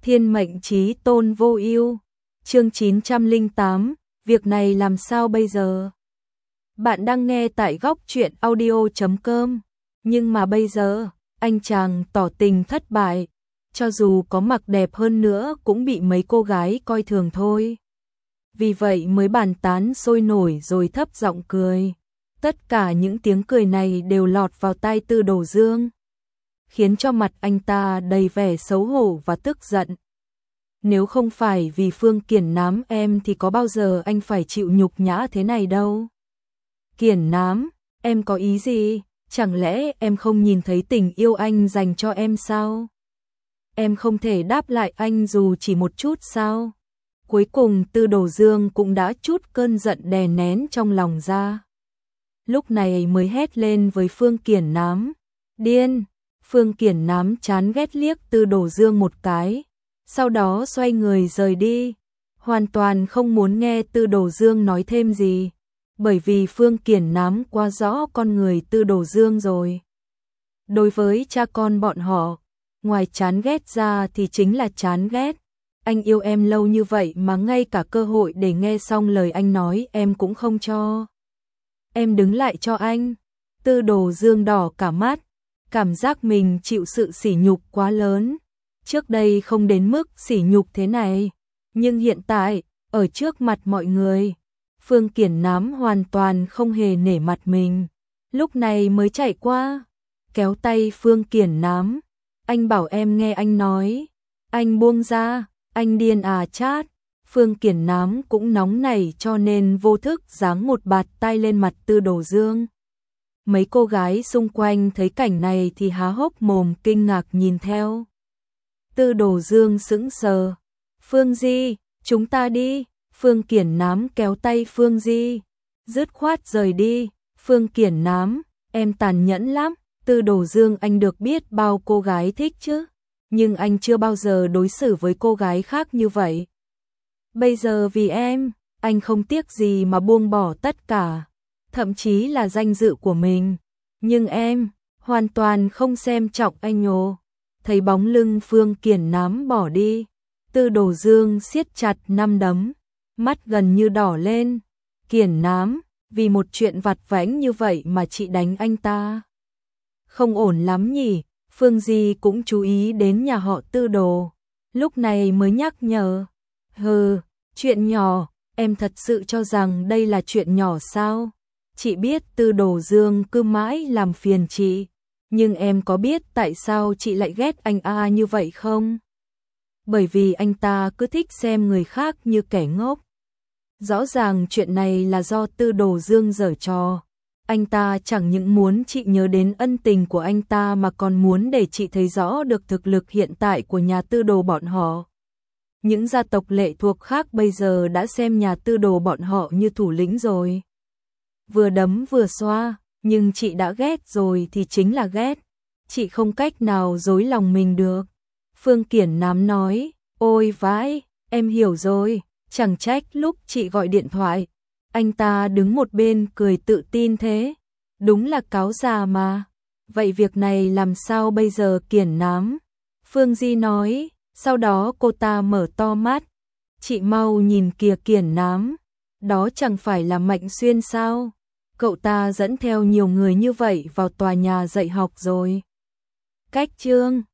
Thiên mệnh chí tôn vô ưu. Chương 908, việc này làm sao bây giờ? Bạn đang nghe tại góc truyện audio.com. Nhưng mà bây giờ, anh chàng tỏ tình thất bại, cho dù có mặc đẹp hơn nữa cũng bị mấy cô gái coi thường thôi. Vì vậy mới bàn tán sôi nổi rồi thấp giọng cười. Tất cả những tiếng cười này đều lọt vào tai Tư Đồ Dương, khiến cho mặt anh ta đầy vẻ xấu hổ và tức giận. Nếu không phải vì Phương Kiển Nám em thì có bao giờ anh phải chịu nhục nhã thế này đâu. Kiển Nám, em có ý gì? Chẳng lẽ em không nhìn thấy tình yêu anh dành cho em sao? Em không thể đáp lại anh dù chỉ một chút sao? Cuối cùng Tư Đồ Dương cũng đã trút cơn giận đè nén trong lòng ra. Lúc này mới hét lên với Phương Kiển Nám. Điên! Phương Kiển Nám chán ghét liếc Tư Đồ Dương một cái, sau đó xoay người rời đi, hoàn toàn không muốn nghe Tư Đồ Dương nói thêm gì, bởi vì Phương Kiển Nám quá rõ con người Tư Đồ Dương rồi. Đối với cha con bọn họ, ngoài chán ghét ra thì chính là chán ghét. Anh yêu em lâu như vậy mà ngay cả cơ hội để nghe xong lời anh nói em cũng không cho. Em đứng lại cho anh. Tư Đồ Dương đỏ cả mắt, cảm giác mình chịu sự sỉ nhục quá lớn. Trước đây không đến mức sỉ nhục thế này, nhưng hiện tại, ở trước mặt mọi người, Phương Kiển Nám hoàn toàn không hề nể mặt mình. Lúc này mới chạy qua, kéo tay Phương Kiển Nám. Anh bảo em nghe anh nói. Anh buông ra, anh điên à chát. Phương Kiển Nám cũng nóng nảy cho nên vô thức giáng một bạt tay lên mặt Tư Đồ Dương. Mấy cô gái xung quanh thấy cảnh này thì há hốc mồm kinh ngạc nhìn theo. Tư Đồ Dương sững sờ. Phương Di, chúng ta đi. Phương Kiển Nám kéo tay Phương Di, dứt khoát rời đi. Phương Kiển Nám, em tàn nhẫn lắm. Tư Đồ Dương, anh được biết bao cô gái thích chứ, nhưng anh chưa bao giờ đối xử với cô gái khác như vậy. Bây giờ vì em, anh không tiếc gì mà buông bỏ tất cả, thậm chí là danh dự của mình. Nhưng em, hoàn toàn không xem trọng anh nhồ. Thấy bóng lưng Phương Kiển Nám bỏ đi, Tư Đồ Dương siết chặt nắm đấm, mắt gần như đỏ lên. Kiển Nám, vì một chuyện vặt vãnh như vậy mà chị đánh anh ta. Không ổn lắm nhỉ. Phương Di cũng chú ý đến nhà họ Tư Đồ, lúc này mới nhắc nhở. Hừ, chuyện nhỏ, em thật sự cho rằng đây là chuyện nhỏ sao? Chị biết Tư Đồ Dương cứ mãi làm phiền chị, nhưng em có biết tại sao chị lại ghét anh như vậy không? Bởi vì anh ta cứ thích xem người khác như kẻ ngốc. Rõ ràng chuyện này là do Tư Đồ Dương giở trò. Anh ta chẳng những muốn chị nhớ đến ân tình của anh ta mà còn muốn để chị thấy rõ được thực lực hiện tại của nhà Tư Đồ bọn họ. Những gia tộc lệ thuộc khác bây giờ đã xem nhà Tư Đồ bọn họ như thủ lĩnh rồi. Vừa đấm vừa xoa, nhưng chị đã ghét rồi thì chính là ghét. Chị không cách nào dối lòng mình được. Phương Kiển Nám nói, ôi vãi, em hiểu rồi, chẳng trách lúc chị gọi điện thoại. Anh ta đứng một bên cười tự tin thế. Đúng là cáo già mà. Vậy việc này làm sao bây giờ Kiển Nám? Phương Di nói, sau đó cô ta mở to mắt. Chị mau nhìn kìa Kiển Nám. Đó chẳng phải là Mạnh Xuyên sao? Cậu ta dẫn theo nhiều người như vậy vào tòa nhà dạy học rồi. Cách chương